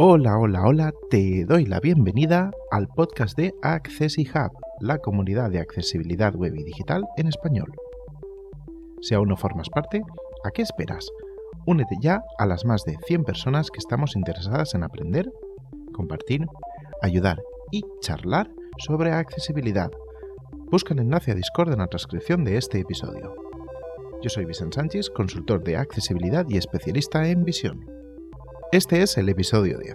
Hola, hola, hola, te doy la bienvenida al podcast de AccessiHub, la comunidad de accesibilidad web y digital en español. Si aún no formas parte, ¿a qué esperas? Únete ya a las más de 100 personas que estamos interesadas en aprender, compartir, ayudar y charlar sobre accesibilidad. Busca el enlace a Discord en la transcripción de este episodio. Yo soy Vicent Sánchez, consultor de accesibilidad y especialista en visión. Este es el episodio 10.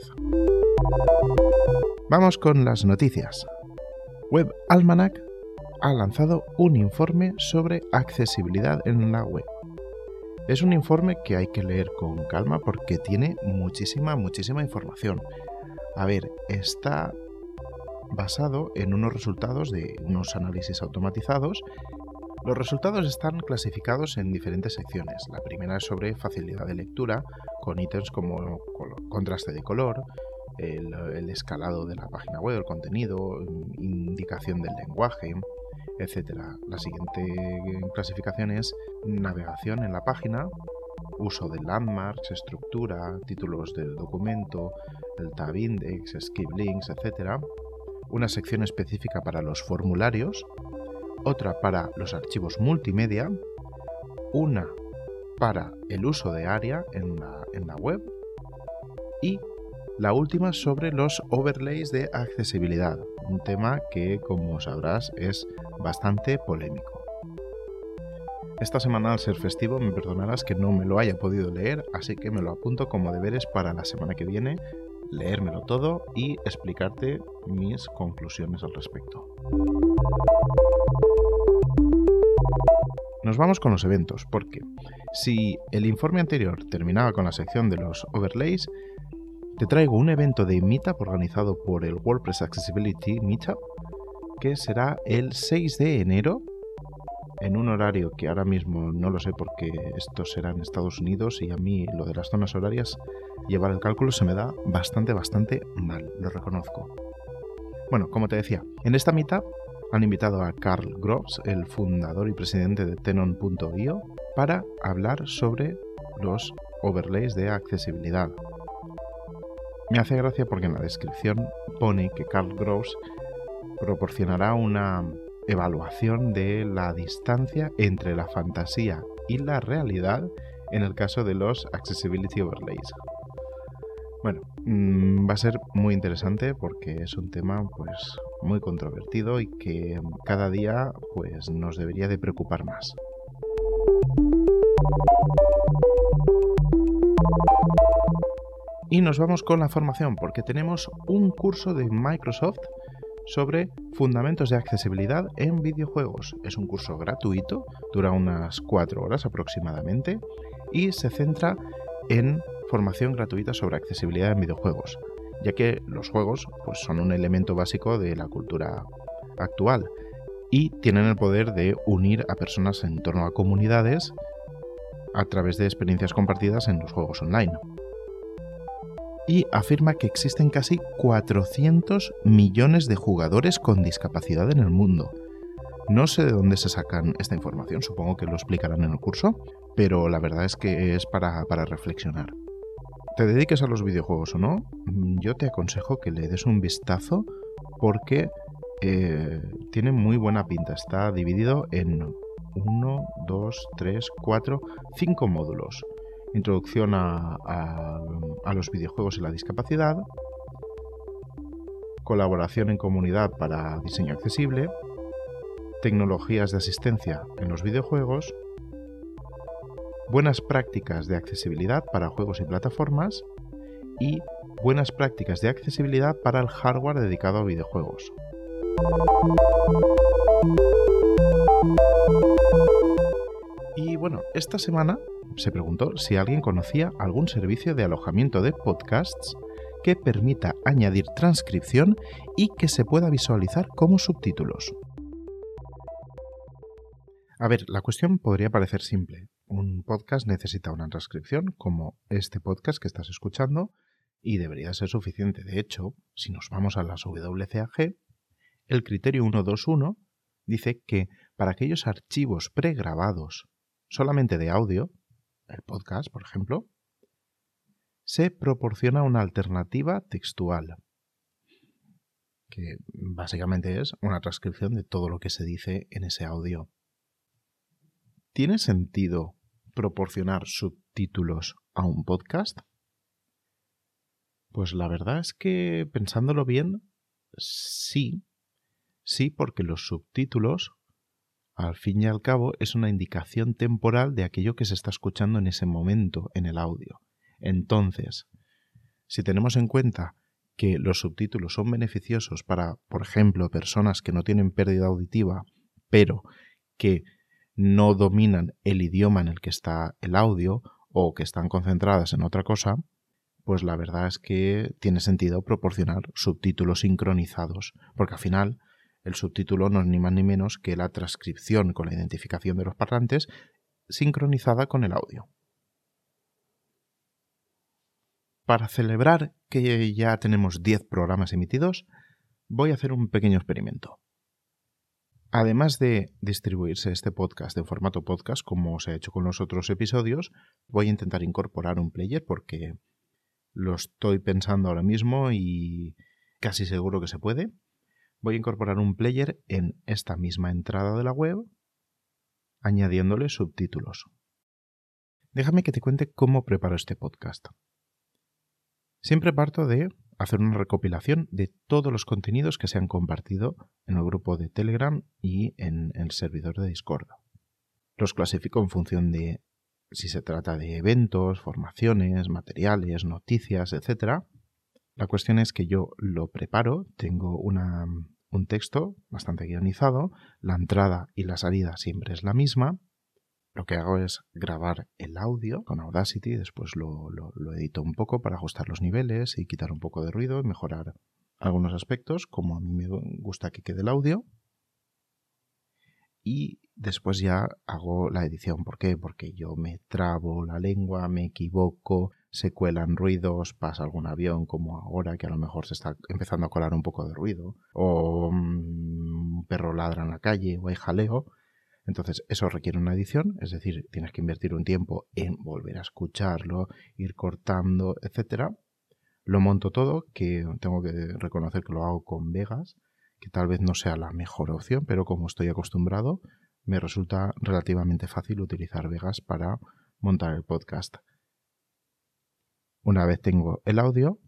Vamos con las noticias. Web Almanac ha lanzado un informe sobre accesibilidad en la web. Es un informe que hay que leer con calma porque tiene muchísima informamación. A ver, está basado en unos resultados de unos análisis automatizados. Los resultados están clasificados en diferentes secciones. La primera es sobre facilidad de lectura, con ítems como contraste de color, el escalado de la página web, el contenido, indicación del lenguaje, etc. La siguiente clasificación es navegación en la página, uso de landmarks, estructura, títulos del documento, el tab index, skip links, etc. Una sección específica para los formularios, otra para los archivos multimedia, una para el uso de área en la web y la última sobre los overlays de accesibilidad, un tema que, como sabrás, es bastante polémico. Esta semana, al ser festivo, me perdonarás que no me lo haya podido leer, así que me lo apunto como deberes para la semana que viene, leérmelo todo y explicarte mis conclusiones al respecto. Nos vamos con los eventos, porque si el informe anterior terminaba con la sección de los overlays, te traigo un evento de Meetup organizado por el WordPress Accessibility Meetup, que será el 6 de enero, en un horario que ahora mismo no lo sé porque esto será en Estados Unidos y a mí lo de las zonas horarias, llevar el cálculo se me da bastante mal, lo reconozco. Bueno, como te decía, en esta Meetup han invitado a Carl Groves, el fundador y presidente de Tenon.io, para hablar sobre los overlays de accesibilidad. Me hace gracia porque en la descripción pone que Carl Groves proporcionará una evaluación de la distancia entre la fantasía y la realidad en el caso de los Accessibility Overlays. Bueno, va a ser muy interesante porque es un tema pues muy controvertido y que cada día pues nos debería de preocupar más. Y nos vamos con la formación porque tenemos un curso de Microsoft sobre fundamentos de accesibilidad en videojuegos. Es un curso gratuito, dura unas 4 horas aproximadamente y se centra en formación gratuita sobre accesibilidad en videojuegos, ya que los juegos pues, son un elemento básico de la cultura actual y tienen el poder de unir a personas en torno a comunidades a través de experiencias compartidas en los juegos online. Y afirma que existen casi 400 millones de jugadores con discapacidad en el mundo. No sé de dónde se sacan esta información, supongo que lo explicarán en el curso, pero la verdad es que es para reflexionar. Te dediques a los videojuegos o no, yo te aconsejo que le des un vistazo porque tiene muy buena pinta. Está dividido en 1, 2, 3, 4, 5 módulos. Introducción a los videojuegos y la discapacidad, colaboración en comunidad para diseño accesible, tecnologías de asistencia en los videojuegos, buenas prácticas de accesibilidad para juegos y plataformas y buenas prácticas de accesibilidad para el hardware dedicado a videojuegos. Y bueno, esta semana se preguntó si alguien conocía algún servicio de alojamiento de podcasts que permita añadir transcripción y que se pueda visualizar como subtítulos. A ver, la cuestión podría parecer simple. Un podcast necesita una transcripción, como este podcast que estás escuchando, y debería ser suficiente. De hecho, si nos vamos a las WCAG, el criterio 121 dice que para aquellos archivos pregrabados solamente de audio, el podcast, por ejemplo, se proporciona una alternativa textual, que básicamente es una transcripción de todo lo que se dice en ese audio. ¿Tiene sentido proporcionar subtítulos a un podcast? Pues la verdad es que, pensándolo bien, sí, porque los subtítulos, al fin y al cabo, es una indicación temporal de aquello que se está escuchando en ese momento en el audio. Entonces, si tenemos en cuenta que los subtítulos son beneficiosos para, por ejemplo, personas que no tienen pérdida auditiva, pero que no dominan el idioma en el que está el audio o que están concentradas en otra cosa, pues la verdad es que tiene sentido proporcionar subtítulos sincronizados, porque al final el subtítulo no es ni más ni menos que la transcripción con la identificación de los parlantes sincronizada con el audio. Para celebrar que ya tenemos 10 programas emitidos, voy a hacer un pequeño experimento. Además de distribuirse este podcast en formato podcast, como se ha hecho con los otros episodios, voy a intentar incorporar un player porque lo estoy pensando ahora mismo y casi seguro que se puede. Voy a incorporar un player en esta misma entrada de la web, añadiéndole subtítulos. Déjame que te cuente cómo preparo este podcast. Siempre parto de hacer una recopilación de todos los contenidos que se han compartido en el grupo de Telegram y en el servidor de Discord. Los clasifico en función de si se trata de eventos, formaciones, materiales, noticias, etc. La cuestión es que yo lo preparo, tengo un texto bastante guionizado, la entrada y la salida siempre es la misma. Lo que hago es grabar el audio con Audacity, después lo edito un poco para ajustar los niveles y quitar un poco de ruido y mejorar algunos aspectos, como a mí me gusta que quede el audio. Y después ya hago la edición. ¿Por qué? Porque yo me trabo la lengua, me equivoco, se cuelan ruidos, pasa algún avión como ahora que a lo mejor se está empezando a colar un poco de ruido, o un perro ladra en la calle o hay jaleo. Entonces eso requiere una edición, es decir, tienes que invertir un tiempo en volver a escucharlo, ir cortando, etc. Lo monto todo, que tengo que reconocer que lo hago con Vegas, que tal vez no sea la mejor opción, pero como estoy acostumbrado, me resulta relativamente fácil utilizar Vegas para montar el podcast. Una vez tengo el audio,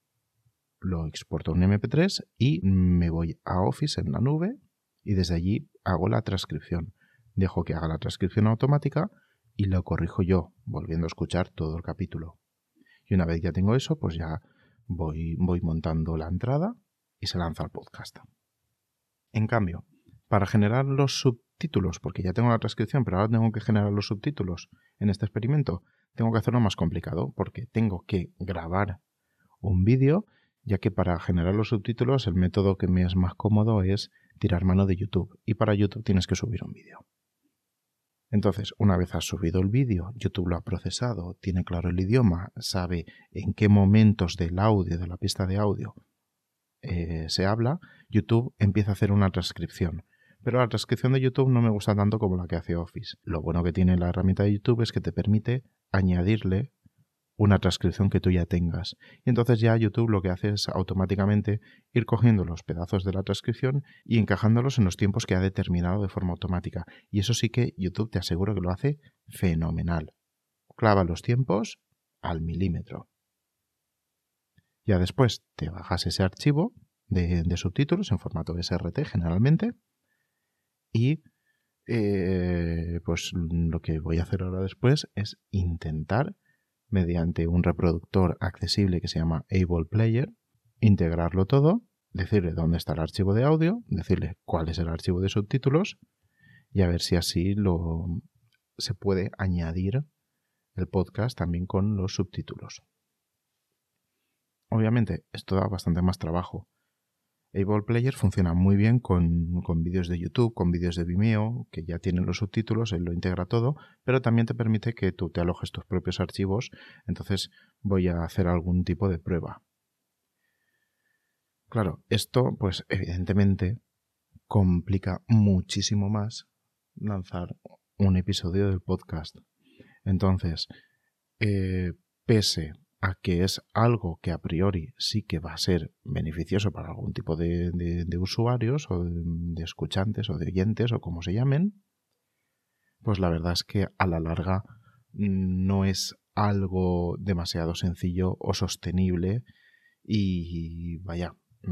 lo exporto a un MP3 y me voy a Office en la nube y desde allí hago la transcripción. Dejo que haga la transcripción automática y lo corrijo yo, volviendo a escuchar todo el capítulo. Y una vez ya tengo eso, pues ya voy montando la entrada y se lanza el podcast. En cambio, para generar los subtítulos, porque ya tengo la transcripción, pero ahora tengo que generar los subtítulos en este experimento, tengo que hacerlo más complicado, porque tengo que grabar un vídeo, ya que para generar los subtítulos el método que me es más cómodo es tirar mano de YouTube, y para YouTube tienes que subir un vídeo. Entonces, una vez has subido el vídeo, YouTube lo ha procesado, tiene claro el idioma, sabe en qué momentos del audio, de la pista de audio, se habla, YouTube empieza a hacer una transcripción. Pero la transcripción de YouTube no me gusta tanto como la que hace Office. Lo bueno que tiene la herramienta de YouTube es que te permite añadirle una transcripción que tú ya tengas. Y entonces ya YouTube lo que hace es automáticamente ir cogiendo los pedazos de la transcripción y encajándolos en los tiempos que ha determinado de forma automática. Y eso sí que YouTube te aseguro que lo hace fenomenal. Clava los tiempos al milímetro. Ya después te bajas ese archivo de subtítulos en formato SRT generalmente y pues lo que voy a hacer ahora después es intentar, mediante un reproductor accesible que se llama Able Player, integrarlo todo, decirle dónde está el archivo de audio, decirle cuál es el archivo de subtítulos y a ver si así se puede añadir el podcast también con los subtítulos. Obviamente esto da bastante más trabajo. Able Player funciona muy bien con vídeos de YouTube, con vídeos de Vimeo, que ya tienen los subtítulos, él lo integra todo, pero también te permite que tú te alojes tus propios archivos, entonces voy a hacer algún tipo de prueba. Claro, esto pues evidentemente complica muchísimo más lanzar un episodio del podcast. Entonces, pese a que es algo que a priori sí que va a ser beneficioso para algún tipo de usuarios o de escuchantes o de oyentes o como se llamen, pues la verdad es que a la larga no es algo demasiado sencillo o sostenible y vaya,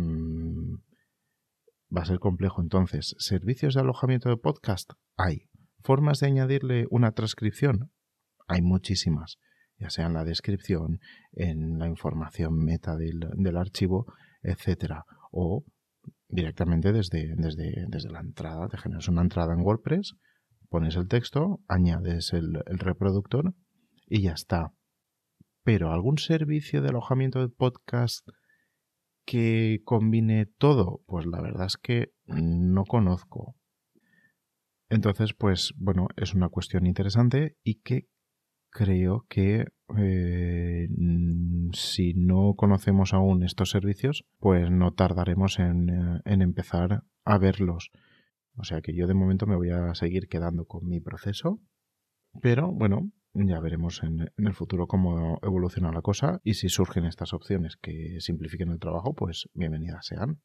va a ser complejo. Entonces, ¿servicios de alojamiento de podcast? Hay. ¿Formas de añadirle una transcripción? Hay muchísimas, ya sea en la descripción, en la información meta del archivo, etcétera, o directamente desde la entrada. Te generas una entrada en WordPress, pones el texto, añades el reproductor y ya está. Pero ¿algún servicio de alojamiento de podcast que combine todo? Pues la verdad es que no conozco. Entonces, pues bueno, es una cuestión interesante y que creo que si no conocemos aún estos servicios, pues no tardaremos en empezar a verlos. O sea que yo de momento me voy a seguir quedando con mi proceso, pero bueno, ya veremos en el futuro cómo evoluciona la cosa y si surgen estas opciones que simplifiquen el trabajo, pues bienvenidas sean.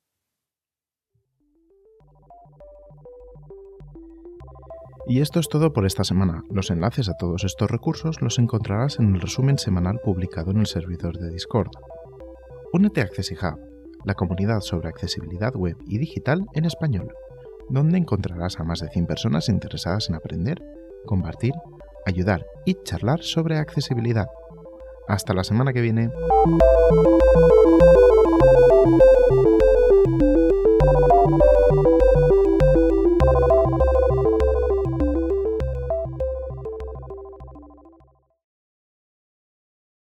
Y esto es todo por esta semana. Los enlaces a todos estos recursos los encontrarás en el resumen semanal publicado en el servidor de Discord. Únete a AccessiHub, la comunidad sobre accesibilidad web y digital en español, donde encontrarás a más de 100 personas interesadas en aprender, compartir, ayudar y charlar sobre accesibilidad. Hasta la semana que viene.